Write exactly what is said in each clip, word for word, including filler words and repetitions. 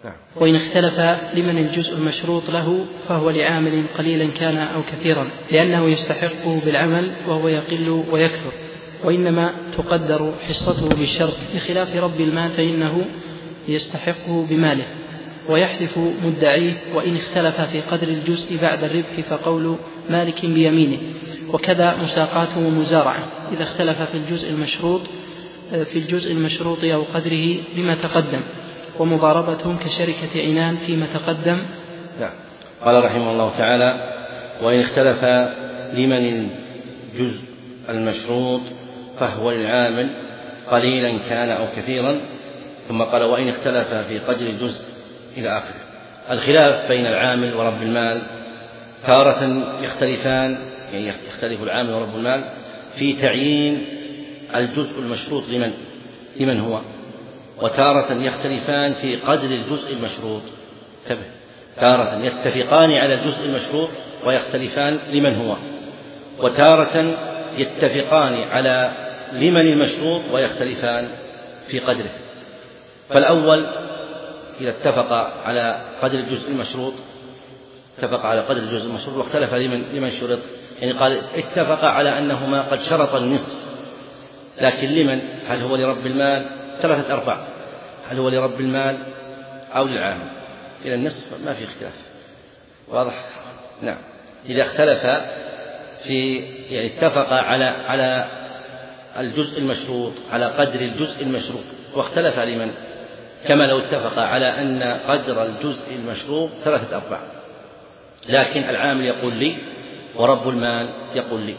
وإن اختلف لمن الجزء المشروط له فهو لعامل قليلا كان أو كثيرا، لأنه يستحقه بالعمل وهو يقل ويكثر، وإنما تقدر حصته بالشرط، بخلاف رب المال فإنه يستحقه بماله ويحلف مدعيه. وإن اختلف في قدر الجزء بعد الربح فقول مالك بيمينه. وكذا مساقاته ومزارعة إذا اختلف في الجزء المشروط في الجزء المشروط أو قدره لما تقدم، ومضاربتهم كشركة عنان فيما تقدم. لا. قال رحمه الله تعالى: وإن اختلف لمن الجزء المشروط فهو للعامل قليلا كان أو كثيرا، ثم قال: وإن اختلف في قدر الجزء إلى آخره. الخلاف بين العامل ورب المال تارة يختلفان، يعني يختلف العامل ورب المال في تعيين الجزء المشروط لمن لمن هو، وتارة يختلفان في قدر الجزء المشروط. انتبه، تارة يتفقان على الجزء المشروط ويختلفان لمن هو، وتارة يتفقان على لمن المشروط ويختلفان في قدره. فالأول إذا اتفق على قدر الجزء المشروط اتفق على قدر الجزء المشروط واختلف لمن لمن شرط، يعني قال اتفق على أنهما قد شرط النصف، لكن لمن؟ هل هو لرب المال؟ ثلاثة أرباع، هل هو لرب المال أو للعامل؟ إلى النصف ما في اختلاف، واضح؟ نعم. إذا اختلف في يعني اتفق على على الجزء المشروط على قدر الجزء المشروط واختلف لمن، كما لو اتفق على أن قدر الجزء المشروط ثلاثة أرباع، لكن العامل يقول لي ورب المال يقول لي.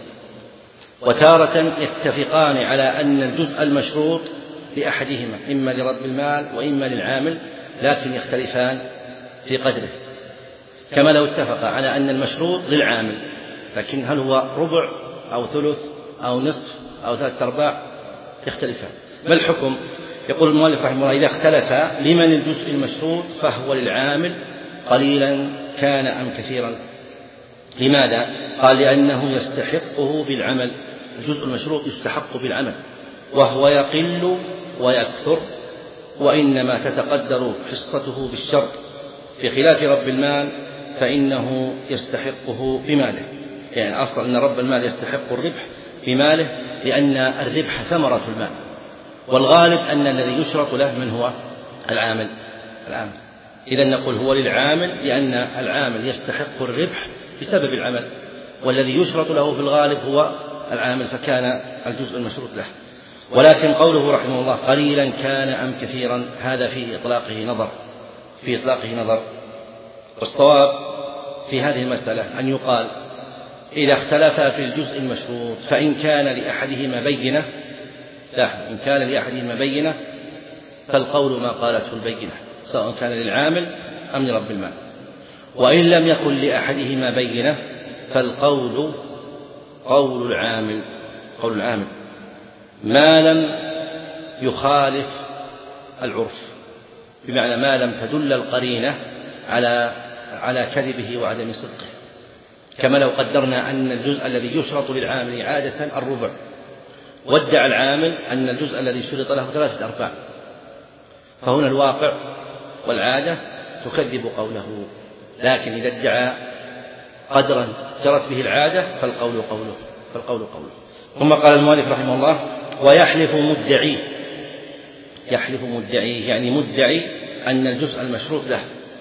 وتارة يتفقان على أن الجزء المشروط لأحدهما، إما لرب المال وإما للعامل، لكن يختلفان في قدره، كما لو اتفق على أن المشروط للعامل، لكن هل هو ربع أو ثلث أو نصف أو ثلاثة أرباع يختلفان. ما الحكم؟ يقول المؤلف رحمه الله: إذا اختلف لمن الجزء المشروط فهو للعامل قليلا كان أم كثيرا. لماذا؟ قال: لأنه يستحقه بالعمل، الجزء المشروط يستحق بالعمل وهو يقل ويكثر، وإنما تتقدر حصته بالشرط، بخلاف رب المال فإنه يستحقه بماله. يعني أصلا أن رب المال يستحق الربح بماله، لأن الربح ثمرة المال، والغالب أن الذي يشرط له من هو؟ العامل. العامل إذا نقول هو للعامل لأن العامل يستحق الربح بسبب العمل، والذي يشرط له في الغالب هو العامل، فكان الجزء المشروط له. ولكن قوله رحمه الله قليلا كان أم كثيرا، هذا في إطلاقه نظر في إطلاقه نظر والصواب في هذه المسألة أن يقال: إذا اختلف في الجزء المشروط فإن كان لأحدهما بينة، لاحظ، إن كان لأحدهما بينة فالقول ما قالته البينة، سواء كان للعامل أم لرب المال. وإن لم يكن لأحدهما بينة فالقول قول العامل قول العامل ما لم يخالف العرف، بمعنى ما لم تدل القرينة على على كذبه وعدم صدقه، كما لو قدرنا أن الجزء الذي يشرط للعامل عادة الربع، وادعى العامل أن الجزء الذي شرط له ثلاثة أرباع، فهنا الواقع والعادة تكذب قوله، لكن إذا ادعى قدرا جرت به العادة فالقول قوله فالقول قوله ثم قال المؤلف رحمه الله: ويحلف مدعيه. يحلف مدعيه يعني مدعي أن الجزء المشروط له،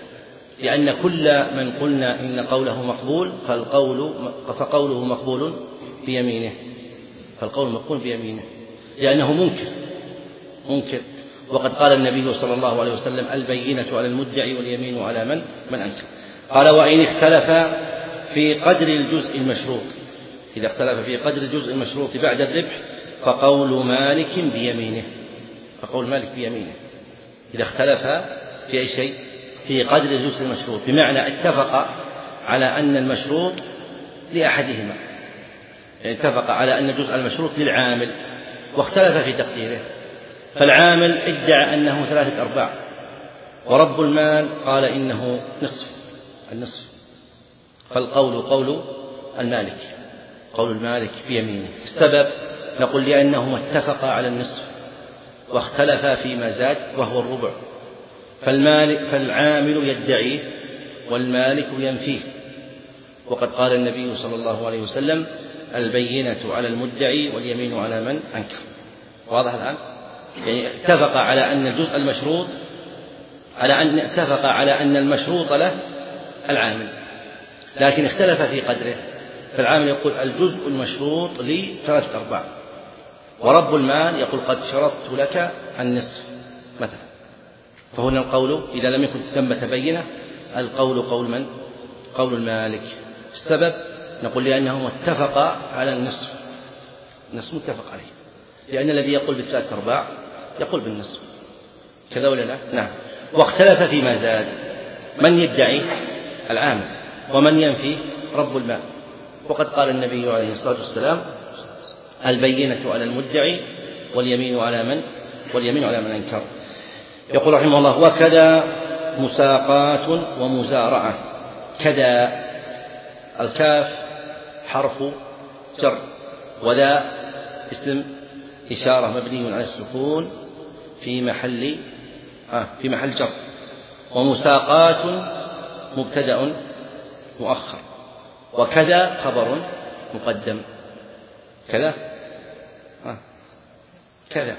لأن كل من قلنا إن قوله مقبول فالقول فقوله مقبول بيمينه فالقول مقبول بيمينه لأنه منكر منكر وقد قال النبي صلى الله عليه وسلم: البينة على المدعي واليمين على من من أنكر. قال: وإن اختلف في قدر الجزء المشروط، إذا اختلف في قدر الجزء المشروط بعد الربح فقول مالك بيمينه فقول مالك بيمينه إذا اختلف في أي شيء في قدر الجزء المشروط، بمعنى اتفق على أن المشروط لأحدهما، يعني اتفق على أن الجزء المشروط للعامل واختلف في تقديره، فالعامل ادعى أنه ثلاثة أرباع ورب المال قال إنه نصف النصف فالقول قول المالك قول المالك بيمينه. السبب نقول لأنهما اتفقا على النصف واختلفا فيما زاد وهو الربع، فالمالك فالعامل يدعيه والمالك ينفيه. وقد قال النبي صلى الله عليه وسلم: البينة على المدعي واليمين على من أنكر. واضح الآن؟ يعني اتفق على أن الجزء المشروط على أن اتفق على أن المشروط له العامل، لكن اختلف في قدره. فالعامل يقول: الجزء المشروط لي ثلاثة أرباع، ورب المال يقول: قد شرطت لك النصف مثلا. فهنا القول إذا لم يكن ثمة بينة، القول قول من؟ قول المالك. السبب نقول لأنهم اتفقا على النصف، النصف متفق عليه، لأن الذي يقول بالثلاثة أرباع يقول بالنصف، كذا ولا لا؟ نعم. واختلف فيما زاد، من يدعي؟ العامل، ومن ينفي؟ رب المال. وقد قال النبي عليه الصلاة والسلام: البينة على المدعي واليمين على من؟ واليمين على من أنكر. يقول رحمه الله: وكذا مساقات ومزارعة. كذا الكاف حرف جر، وذا اسم إشارة مبني على السكون في محل آه في محل جر. ومساقات مبتدأ مؤخر، وكذا خبر مقدم. كذا آه كذا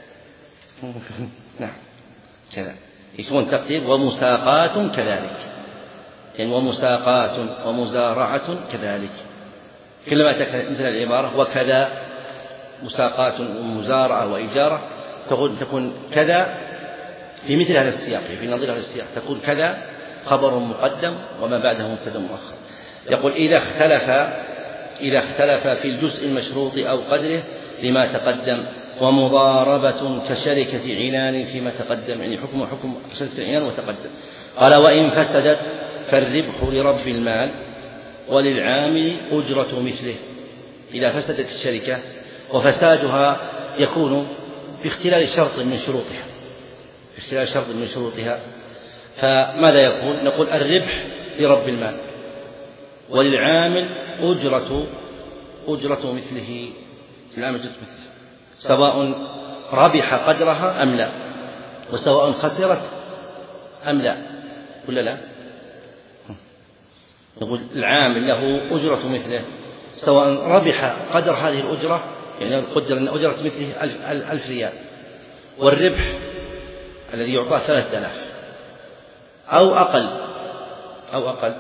نعم كذا يكون تقدير ومساقات كذلك، يعني ومساقات ومزارعة كذلك. كلما مثل العبارة وكذا مساقات ومزارعة وإجارة تقول تكون كذا في مثل هذا السياق، في نظير هذا السياق تكون كذا خبر مقدم وما بعده مبتدأ مؤخر. يقول: إذا اختلف إذا اختلف في الجزء المشروط أو قدره لما تقدم، ومضاربة كشركة عنان فيما تقدم، يعني حكم حكم شركة عنان وتقدم. قال: وإن فسدت فالربح لرب المال وللعامل أجرة مثله. إذا فسدت الشركة، وفسادها يكون باختلال شرط من شروطها باختلال شرط من شروطها فماذا يكون؟ نقول: الربح لرب المال وللعامل أجرة أجرة مثله، العامل أجرة مثله، سواء ربح قدرها أم لا، وسواء خسرت أم لا، ولا لا؟ نقول العامل له أجرة مثله سواء ربح قدر هذه الأجرة، يعني قدر أن أجرة مثله ألف, ألف ريال، والربح الذي يعطاه ثلاثة آلاف أو أقل أو أقل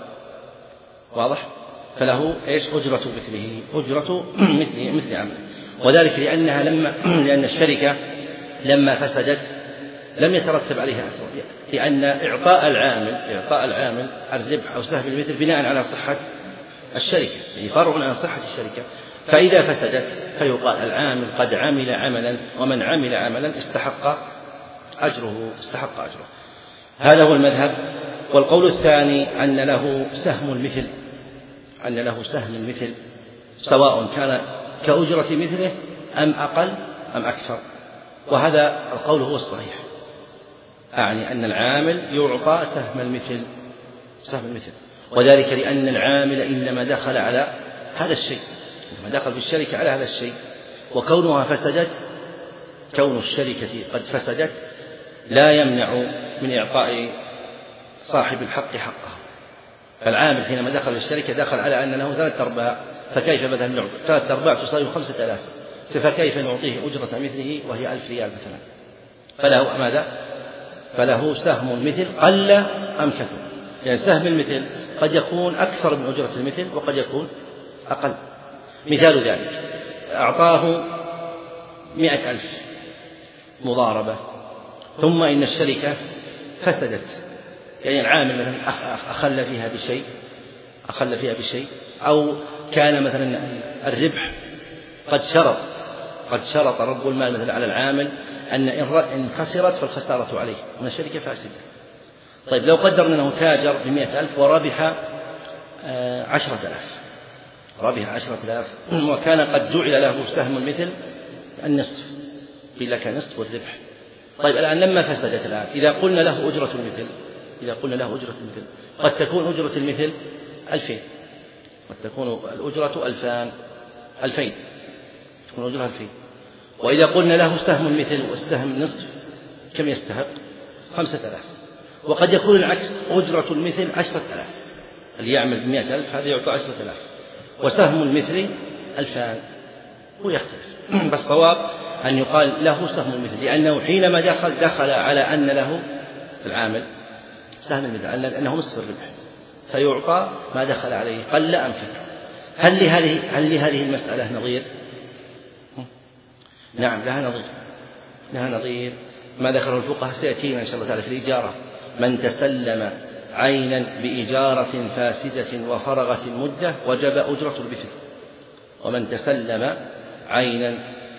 واضح؟ فله إيش؟ أجرة مثله، أجرة مثله مثل عمله. وذلك لأنها لما لأن الشركة لما فسدت لم يترتب عليها أثر، لأن إعطاء العامل إعطاء العامل الربح أو سهم المثل بناء على صحة الشركة، يعني فرع عن صحة الشركة. فإذا فسدت فيقال العامل قد عمل عملا، ومن عمل عملا استحق أجره استحق أجره. هذا هو المذهب. والقول الثاني أن له سهم المثل أن له سهم المثل سواء كان كأجرة مثله أم أقل أم أكثر، وهذا القول هو الصحيح، أعني أن العامل يعطى سهم المثل سهم المثل وذلك لأن العامل إنما دخل على هذا الشيء، إنما دخل في الشركة على هذا الشيء، وكونها فسدت كون الشركة قد فسدت لا يمنع من إعطاء صاحب الحق حقه. فالعامل حينما دخل الشركة دخل على أن له ثلاثة أرباع، فكيف مثلا نعطي ثلاثة أرباع تساوي خمسة آلاف، فكيف نعطيه أجرة مثله وهي ألف ريال مثلا؟ فله ماذا؟ فله سهم المثل قل أم كثر، يعني سهم المثل قد يكون أكثر من أجرة المثل وقد يكون أقل. مثال ذلك: أعطاه مئة ألف مضاربة، ثم إن الشركة فسدت، يعني العامل مثلا أخل فيها بشيء أخل فيها بشيء أو كان مثلا الربح قد شرط قد شرط رب المال مثلا على العامل أن إن خسرت فالخسارة عليه، أن الشركة فاسدة. طيب لو قدرنا أنه تاجر بمئة ألف وربح عشرة آلاف ربح عشرة آلاف وكان قد جعل له سهم المثل النصف، قيل لك نصف والربح. طيب الآن لما فسدت الآن إذا قلنا له أجرة المثل إذا قلنا له أجرة المثل قد تكون أجرة المثل ألفين، قد تكون الأجرة ألفان ألفين تكون أجرة ألفين. وإذا قلنا له سهم المثل والسهم نصف كم يستحق؟ خمسة آلاف. وقد يكون العكس، أجرة المثل عشرة آلاف، اللي يعمل بمئة ألف هذا يعطى عشرة آلاف، وسهم المثل ألفان، ويختلف. فالصواب أن يقال له سهم المثل، لأنه حينما دخل دخل على أن له في العامل سهم المثل، لأنه نصف الربح، فيعطى ما دخل عليه قل أم كثر. هل لهذه هل لهذه المسألة نظير؟ نعم لها نظير، لها نظير ما ذكره الفقهاء سيأتينا إن شاء الله تعالى في الإجارة. من تسلم عينا بإجارة فاسدة وفرغت المدة وجب أجرة المثل، ومن تسلم عينا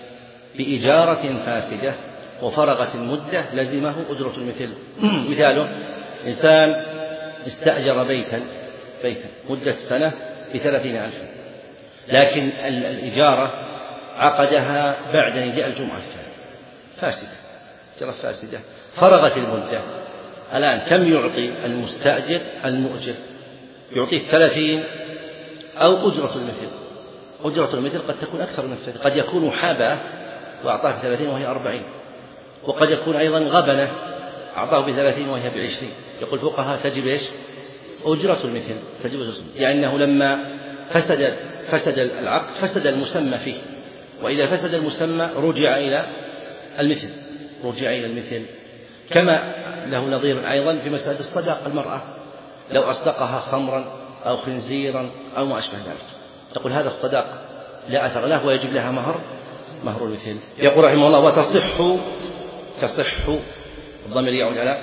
بإجارة فاسدة وفرغت المدة لزمه أجرة المثل. مثاله إنسان استأجر بيتا بيتا مدة سنة بثلاثين ألفا، لكن الإجارة عقدها بعد نداء الجمعة فاسدة، إجارة فاسدة فرغت المدة. الآن كم يعطي المستأجر المؤجر؟ يعطيه ثلاثين أو أجرة المثل؟ أجرة المثل قد تكون أكثر من الثلاثين، قد يكون حابة وأعطاه بثلاثين وهي أربعين، وقد يكون أيضا غبنة أعطاه بثلاثين وهي بعشرين. يقول الفقهاء تجب إيش؟ أجرة المثل، تجب أجرة المثل، لأنه لما فسد فسد العقد فسد المسمى فيه، وإذا فسد المسمى رجع إلى المثل، رجع إلى المثل. كما له نظير أيضا في مسألة الصداق، المرأة لو أصدقها خمرا أو خنزيرا أو ما أشبه ذلك، تقول هذا الصداق لا أثر له ويجب لها مهر مهر المثل. يقول رحمه الله وتصح تصح الضمير يعود على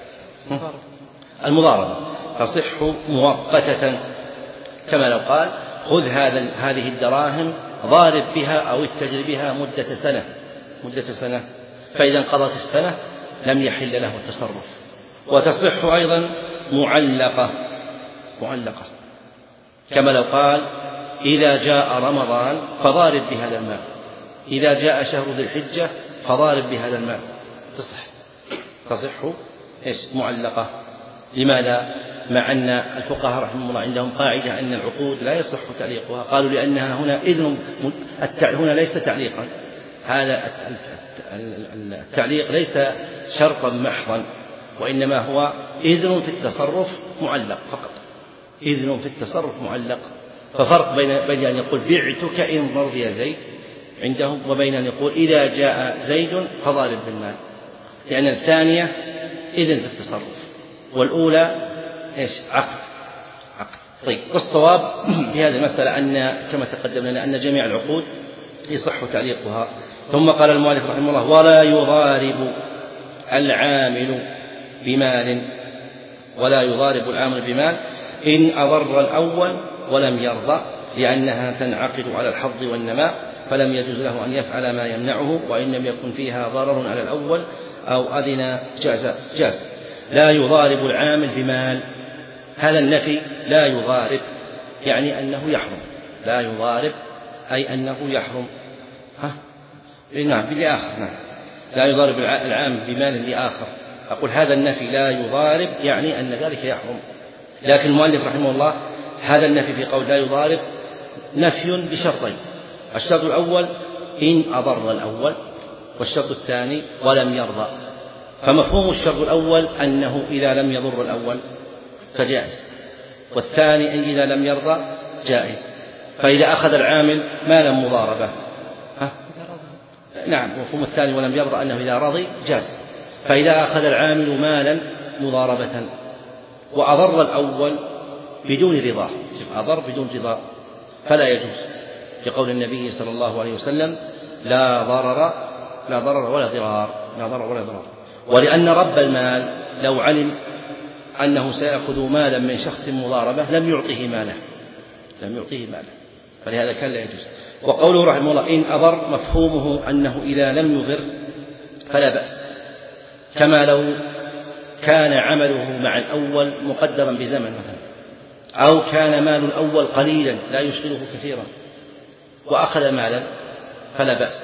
المضاربة، تصح مؤقتة، كما لو قال خذ هذا هذه الدراهم ضارب بها أو اتجر بها مدة سنة مدة سنة فإذا انقضت السنة لم يحل له التصرف. وتصح أيضا معلقة معلقة كما لو قال إذا جاء رمضان فضارب بهذا المال، إذا جاء شهر ذي الحجة فضارب بهذا المال، تصح تصح إيش معلقة. لماذا؟ مع أن الفقهاء رحمه الله عندهم قاعدة أن العقود لا يصح تعليقها، قالوا لأنها هنا إذن، هنا ليس تعليقا، هذا التعليق ليس شرطا محضا، وإنما هو إذن في التصرف معلق فقط، إذن في التصرف معلق. ففرق بين بين أن يقول بعتك إن رضي زيد عندهم، وبين أن يقول إذا جاء زيد فضارب بالمال، لأن الثانية إذن في التصرف والأولى إيش عقد عقد. طيب والصواب في هذه المسألة أن كما تقدم لنا أن جميع العقود يصح تعليقها. ثم قال المؤلف رحمه الله ولا يضارب العامل بمال، ولا يضارب العامل بمال إن أضر الأول ولم يرضى، لأنها تنعقد على الحظ والنماء، فلم يجوز له أن يفعل ما يمنعه، وإن لم يكن فيها ضرر على الأول أو أذن جاز جاز. لا يضارب العامل بمال، هذا النفي لا يضارب يعني أنه يحرم، لا يضارب أي أنه يحرم. ها نعم بالآخر، نعم لا يضارب العامل بمال لآخر. أقول هذا النفي لا يضارب يعني أن ذلك يحرم، لكن المؤلف رحمه الله هذا النفي في قول لا يضارب نفي بشرطين، الشرط الأول إن أضر الأول، والشرط الثاني ولم يرضى. فمفهوم الشرط الأول أنه إذا لم يضر الأول فجائز، والثاني أن إذا لم يرضى جائز. فإذا أخذ العامل مالا مضاربة، ها؟ نعم مفهوم الثاني ولم يرضى أنه إذا رضي جاز. فإذا أخذ العامل مالا مضاربة وأضر الأول بدون رضاه، أضر بدون رضا فلا يجوز، لقول النبي صلى الله عليه وسلم لا ضرر لا ضرر ولا ضرار، لا ضرر ولا ضرار. ولأن رب المال لو علم أنه سيأخذ مالا من شخص مضاربة لم يعطيه ماله لم يعطيه ماله فلهذا كان لا يجوز. وقوله رحمه الله إن أضر مفهومه أنه إذا لم يضر فلا بأس، كما لو كان عمله مع الأول مقدرا بزمن مثلا، أو كان مال الأول قليلا لا يشغله كثيرا وأخذ مالا فلا بأس،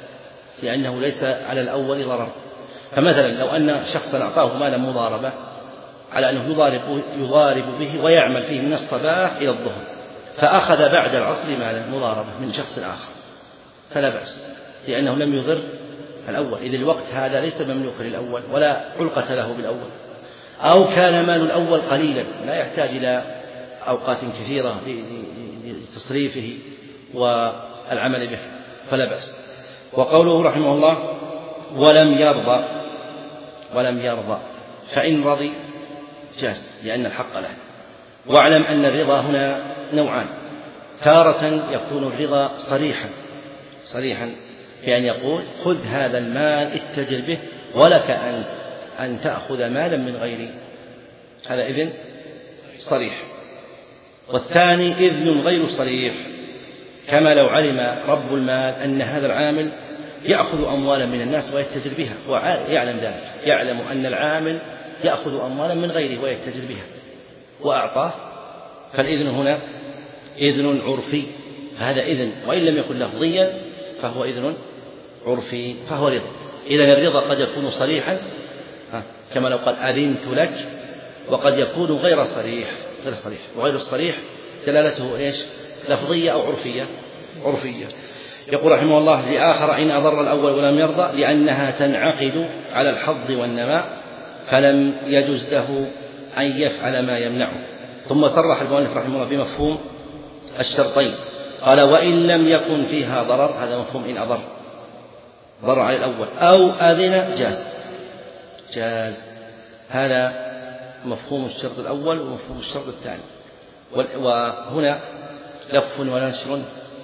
لأنه ليس على الأول ضرر. فمثلا لو أن شخصا أعطاه مالا مضاربة على أنه يضارب, يضارب به ويعمل فيه من الصباح إلى الظهر، فأخذ بعد العصر مالا مضاربة من شخص آخر فلا بأس، لأنه لم يضر الأول، إذ الوقت هذا ليس مملوكا للأول ولا علقة له بالأول. أو كان مال الأول قليلا لا يحتاج إلى أوقات كثيرة لتصريفه والعمل به فلا بأس. وقوله رحمه الله ولم يرضى ولم يرضى فإن رضي جاز لأن الحق له. واعلم أن الرضا هنا نوعان، تارة يكون الرضا صريحا صريحا بأن يقول خذ هذا المال اتجر به ولك أن أن تأخذ مالا من غيري، هذا إذن صريح. والثاني إذن غير صريح، كما لو علم رب المال أن هذا العامل يأخذ أموالا من الناس ويتجر بها ويعلم ذلك، يعلم أن العامل يأخذ أموالا من غيره ويتجر بها وأعطاه، فالإذن هنا إذن عرفي، فهذا إذن وإن لم يكن لفظيا فهو إذن عرفي فهو رضا. إذن الرضا قد يكون صريحا كما لو قال أذنت لك، وقد يكون غير صريح غير صريح وغير الصريح دلالته إيش؟ لفظية أو عرفية عرفية. يقول رحمه الله لآخر إن أضر الأول ولم يرضى لأنها تنعقد على الحظ والنماء فلم يجز له أن يفعل ما يمنعه. ثم صرح المؤلف رحمه الله بمفهوم الشرطين، قال وإن لم يكن فيها ضرر، هذا مفهوم إن أضر ضرر على الأول أو أذن جاز جاز هذا مفهوم الشرط الأول ومفهوم الشرط الثاني. وهنا لف ونشر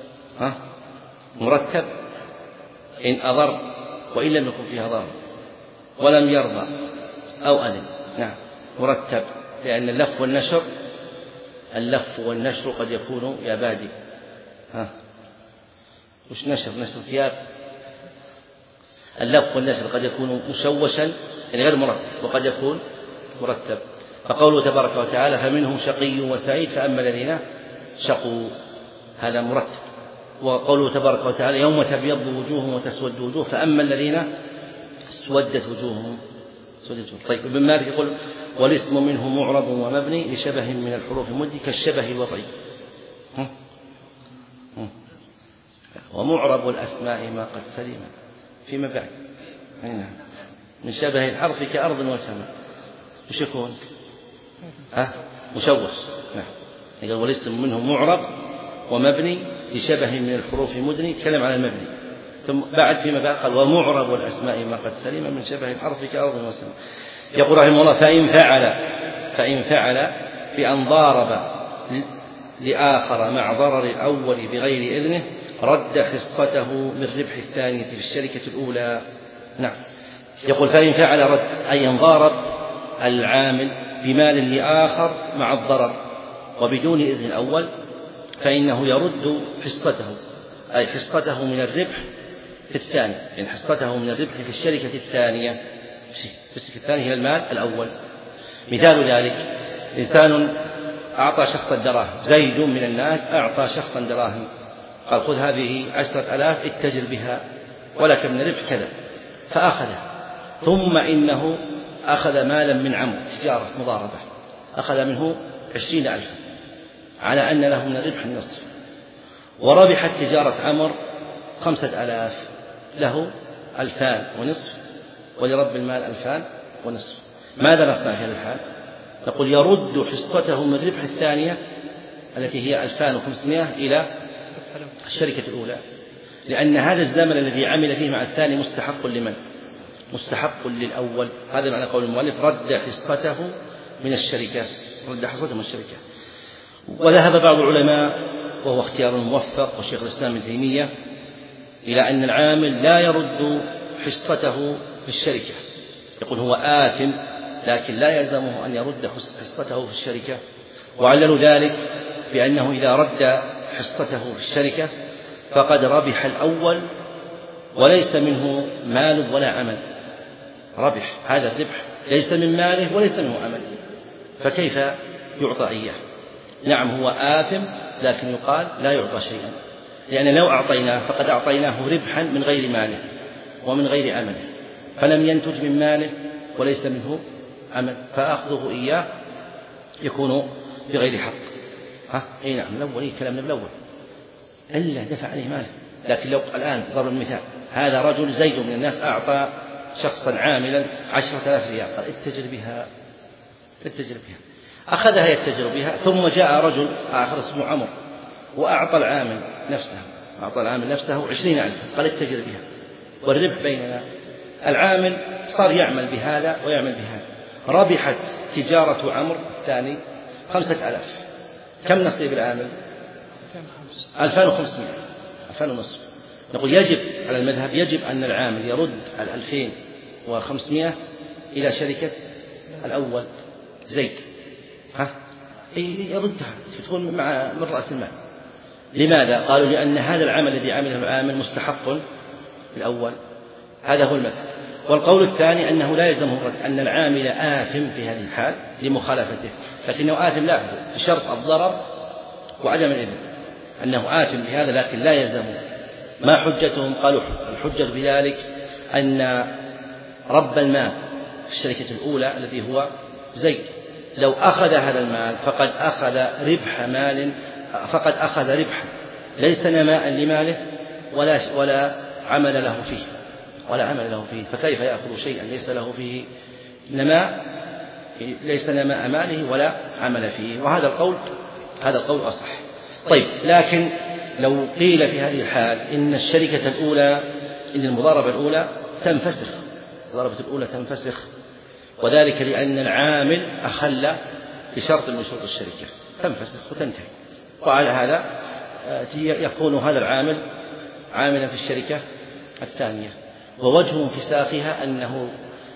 مرتب إن أضر وإن لم يكن فيها ضرر ولم يرضى أو أذن، نعم مرتب، لأن اللف والنشر اللف والنشر قد يكون يا بادي ها وش نشر نشر ثياب، اللف والنشر قد يكون مشوشا يعني غير مرتب وقد يكون مرتب. فقوله تبارك وتعالى فمنهم شقي وسعيد فأما الذين شقوا، هذا مرتب. وقوله تبارك وتعالى يوم تبيض وجوههم وتسود وجوه فأما الذين اسودت وجوههم. طيب ابن مالك يقول والاسم منه معرب ومبني لشبه من الحروف المد كالشبه الوضعي، ومعرب الأسماء ما قد سلم فيما بعد من شبه الحرف كأرض وسماء وش يكون؟ ها مشوش، نعم يقول والاسم منه معرب ومبني لشبه من الحروف مدني، يتكلم عن المبني. ثم بعد فيما بعد قال ومعرب الأسماء ما قد سلم من شبه الحرف كأرض وسماء. يقول رحمه الله فإن فعل فإن فعل بأن ضارب لآخر مع ضرر الأول بغير إذنه رد حصته من ربح الثانية في الشركة الأولى. نعم يقول فإن فعل رد أي ضارب العامل بمال لآخر مع الضرر وبدون إذن الأول فإنه يرد حصته، أي حصته من الربح في الثاني، يعني حصته من الربح في الشركة الثانية، في الشركة الثانية هي المال الأول. مثال ذلك إنسان أعطى شخصا دراهم، زيد من الناس أعطى شخصا دراهم قال خذ هذه عشرة ألاف اتجر بها ولك من الربح كذا، فأخذه، ثم إنه أخذ مالا من عمرو تجارة مضاربة أخذ منه عشرين ألف على أن له من الربح النصف، وربحت تجارة عمرو خمسة ألاف، له ألفان ونصف ولرب المال ألفان ونصف. ماذا نصنع في هذا الحال؟ نقول يرد حصته من الربح الثانية التي هي ألفان وخمسمائة إلى الشركة الأولى، لأن هذا الزمن الذي عمل فيه مع الثاني مستحق لمن؟ مستحق للأول. هذا معنى قول المؤلف رد حصته من الشركة، رد حصته من الشركة. وذهب بعض العلماء وهو اختيار موفق وشيخ الإسلام ابن تيمية إلى أن العامل لا يرد حصته في الشركة، يقول هو آثم لكن لا يلزمه أن يرد حصته في الشركة، وعللوا ذلك بأنه إذا رد حصته في الشركة فقد ربح الأول وليس منه مال ولا عمل، ربح هذا الربح ليس من ماله وليس منه عمل، فكيف يعطى إياه؟ نعم هو آثم لكن يقال لا يعطى شيئا، لأن لو أعطيناه فقد أعطيناه ربحا من غير ماله ومن غير عمله، فلم ينتج من ماله وليس منه عمل، فأخذه إياه يكون بغير حق. ها أي نعم الأول إيه كلامنا بالأول إلا دفع عليه ماله. لكن لو الآن ضرب المثال هذا رجل زيد من الناس أعطى شخصا عاملا عشرة آلاف ريال قال اتجر بها يتجر بها، أخذها يتجر بها، ثم جاء رجل آخر اسمه عمرو وأعطى العامل نفسه أعطى العامل نفسه عشرين ألفا، قال اتجر بها والربح بيننا. العامل صار يعمل بهذا ويعمل بهذا، ربحت تجارة عمرو الثاني خمسة آلاف. كم نصيب العامل؟ ألفان وخمسمائة، ألفان ونصف. نقول يجب على المذهب يجب أن العامل يرد الألفين وخمسمائة إلى شركة الأول زيد، ها يردها تكون مع من رأس المال. لماذا؟ قالوا لأن هذا العمل الذي عمله العامل مستحق الأول، هذا هو المذهب. والقول الثاني أنه لا يلزمه الرد، أن العامل آثم في هذه الحال لمخالفته، لكنه آثم لا بشرط الضرر وعدم الإذن، أنه آثم بهذا لكن لا يلزمه. ما حجتهم؟ قالوا الحجة بذلك أن رب المال في الشركة الأولى الذي هو زيد لو أخذ هذا المال فقد أخذ ربح مال، فقد أخذ ربحا ليس نماء لماله ولا ولا عمل له فيه ولا عمل له فيه، فكيف يأخذ شيئا ليس له فيه نماء، ليس نماء ماله ولا عمل فيه؟ وهذا القول هذا القول أصح. طيب، لكن لو قيل في هذه الحال إن الشركة الأولى إن المضاربة الأولى تنفسخ، المضاربة الأولى تنفسخ، وذلك لأن العامل أخل بشرط من شروط الشركة، تنفسخ وتنتهي. وعلى هذا يكون هذا العامل عاملا في الشركة الثانية. ووجه انفساخها أنه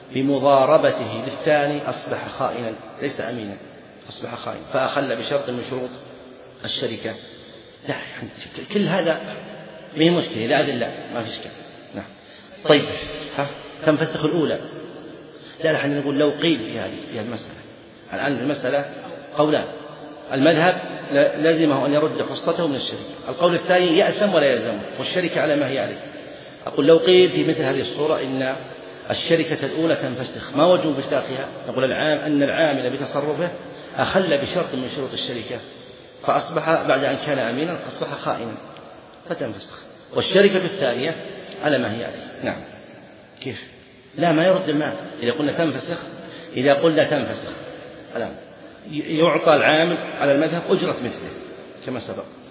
بمضاربته للثاني أصبح خائنا ليس أمينا، أصبح خائنا فأخل بشرط من شروط الشركة. لا كل هذا ما هي مشكلة، لا أدلة ما في إشكال. نعم. طيب، ها تنفسخ الأولى. لا نحن نقول لو قيل في هذه في هذه المسألة، الآن المسألة قولان، المذهب لازمه أن يرد حصته من الشركة، القول الثاني يأثم ولا يلزمه والشركة على ما هي عليه. أقول لو قيل في مثل هذه الصورة إن الشركة الأولى تنفسخ، ما وجه انفساخها؟ نقول العام أن العامل بتصرفه أخل بشرط من شروط الشركة فأصبح بعد أن كان أمينا أصبح خائنا فتنفسخ، والشركة الثانية على ما هي عليه. نعم. كيف؟ لا ما يرد المال إذا قلنا تنفسخ، إذا قلنا تنفسخ الآن يعطى العامل على المذهب أجرة مثله كما سبق.